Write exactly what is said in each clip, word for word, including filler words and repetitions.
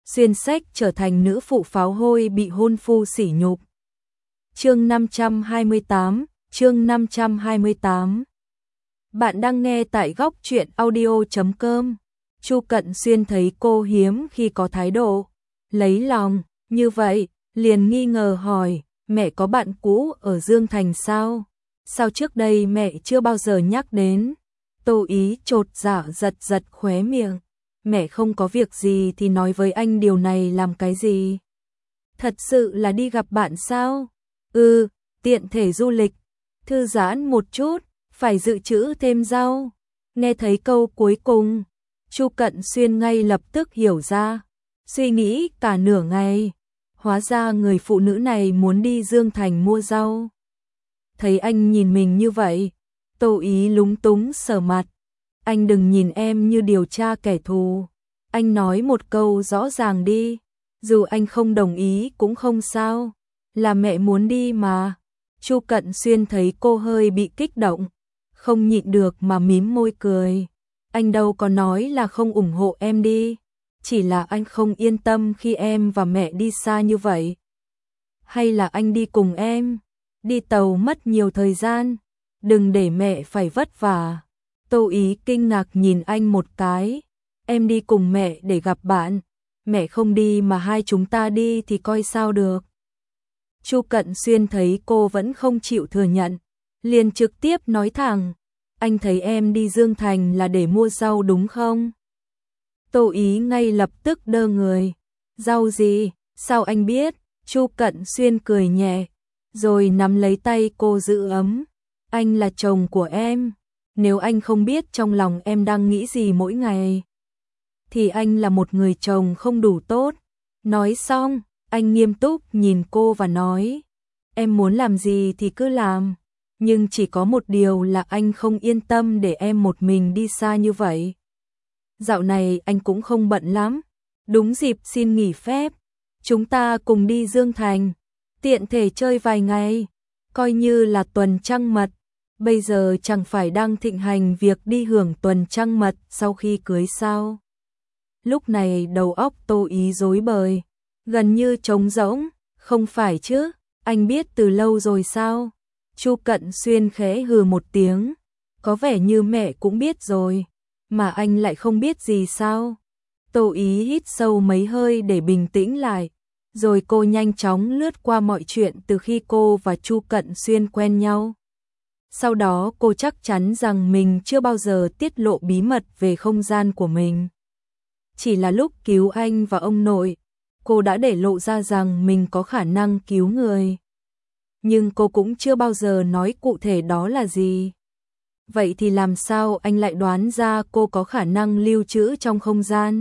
xuyên sách trở thành nữ phụ pháo hôi bị hôn phu sỉ nhục. Chương năm trăm hai mươi tám, chương năm trăm hai mươi tám. Bạn đang nghe tại góc truyện audio chấm com. Chu Cận Xuyên thấy cô hiếm khi có thái độ lấy lòng như vậy, liền nghi ngờ hỏi, mẹ có bạn cũ ở Dương Thành sao? Sao trước đây mẹ chưa bao giờ nhắc đến? Tô Ý chột dạ giật giật khóe miệng. Mẹ không có việc gì thì nói với anh điều này làm cái gì? Thật sự là đi gặp bạn sao? Ừ, tiện thể du lịch, thư giãn một chút, phải dự trữ thêm rau. Nghe thấy câu cuối cùng, Chu Cận Xuyên ngay lập tức hiểu ra, suy nghĩ cả nửa ngày, hóa ra người phụ nữ này muốn đi Dương Thành mua rau. Thấy anh nhìn mình như vậy, Tô Ý lúng túng sờ mặt. Anh đừng nhìn em như điều tra kẻ thù. Anh nói một câu rõ ràng đi, dù anh không đồng ý cũng không sao, là mẹ muốn đi mà. Chu Cận Xuyên thấy cô hơi bị kích động, không nhịn được mà mím môi cười. Anh đâu có nói là không ủng hộ em đi, chỉ là anh không yên tâm khi em và mẹ đi xa như vậy. Hay là anh đi cùng em, đi tàu mất nhiều thời gian, đừng để mẹ phải vất vả. Tô Ý kinh ngạc nhìn anh một cái, em đi cùng mẹ để gặp bạn, mẹ không đi mà hai chúng ta đi thì coi sao được. Chu Cận Xuyên thấy cô vẫn không chịu thừa nhận, liền trực tiếp nói thẳng, anh thấy em đi Dương Thành là để mua rau đúng không? Tô Ý ngay lập tức đơ người, rau gì, sao anh biết? Chu Cận Xuyên cười nhẹ, rồi nắm lấy tay cô giữ ấm, anh là chồng của em. Nếu anh không biết trong lòng em đang nghĩ gì mỗi ngày, thì anh là một người chồng không đủ tốt. Nói xong, anh nghiêm túc nhìn cô và nói, em muốn làm gì thì cứ làm, nhưng chỉ có một điều là anh không yên tâm để em một mình đi xa như vậy. Dạo này anh cũng không bận lắm, đúng dịp xin nghỉ phép, chúng ta cùng đi Dương Thành, tiện thể chơi vài ngày, coi như là tuần trăng mật. Bây giờ chẳng phải đang thịnh hành việc đi hưởng tuần trăng mật sau khi cưới sao? Lúc này đầu óc Tô Ý rối bời, gần như trống rỗng, không phải chứ, anh biết từ lâu rồi sao? Chu Cận Xuyên khẽ hừ một tiếng, có vẻ như mẹ cũng biết rồi, mà anh lại không biết gì sao? Tô Ý hít sâu mấy hơi để bình tĩnh lại, rồi cô nhanh chóng lướt qua mọi chuyện từ khi cô và Chu Cận Xuyên quen nhau. Sau đó cô chắc chắn rằng mình chưa bao giờ tiết lộ bí mật về không gian của mình. Chỉ là lúc cứu anh và ông nội, cô đã để lộ ra rằng mình có khả năng cứu người. Nhưng cô cũng chưa bao giờ nói cụ thể đó là gì. Vậy thì làm sao anh lại đoán ra cô có khả năng lưu trữ trong không gian?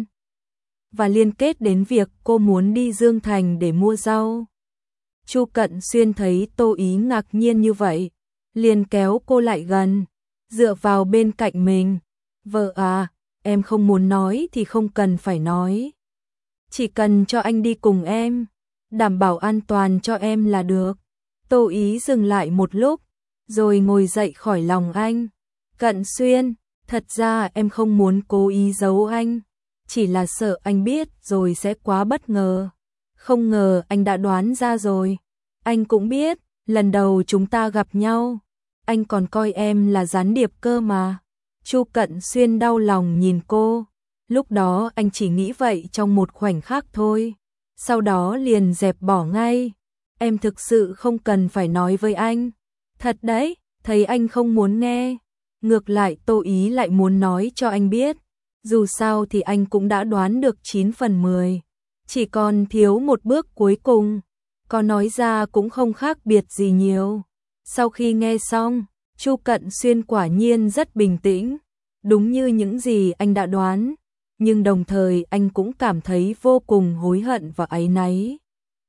Và liên kết đến việc cô muốn đi Dương Thành để mua rau. Chu Cận Xuyên thấy Tô Ý ngạc nhiên như vậy, liền kéo cô lại gần, dựa vào bên cạnh mình. Vợ à, em không muốn nói thì không cần phải nói. Chỉ cần cho anh đi cùng em, đảm bảo an toàn cho em là được. Tô Ý dừng lại một lúc, rồi ngồi dậy khỏi lòng anh. Cận Xuyên, thật ra em không muốn cố ý giấu anh, chỉ là sợ anh biết rồi sẽ quá bất ngờ. Không ngờ anh đã đoán ra rồi. Anh cũng biết, lần đầu chúng ta gặp nhau, anh còn coi em là gián điệp cơ mà. Chu Cận Xuyên đau lòng nhìn cô, lúc đó anh chỉ nghĩ vậy trong một khoảnh khắc thôi, sau đó liền dẹp bỏ ngay. Em thực sự không cần phải nói với anh. Thật đấy, thấy anh không muốn nghe. Ngược lại Tô Ý lại muốn nói cho anh biết, dù sao thì anh cũng đã đoán được chín phần mười, chỉ còn thiếu một bước cuối cùng, có nói ra cũng không khác biệt gì nhiều. Sau khi nghe xong, Chu Cận Xuyên quả nhiên rất bình tĩnh, đúng như những gì anh đã đoán, nhưng đồng thời anh cũng cảm thấy vô cùng hối hận và áy náy.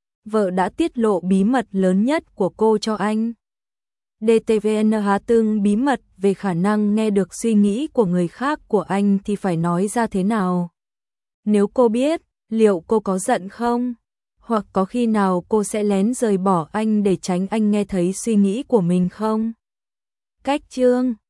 Vợ đã tiết lộ bí mật lớn nhất của cô cho anh. đê tê vê en há tương bí mật về khả năng nghe được suy nghĩ của người khác của anh thì phải nói ra thế nào? Nếu cô biết, liệu cô có giận không? Hoặc có khi nào cô sẽ lén rời bỏ anh để tránh anh nghe thấy suy nghĩ của mình không? Cách chương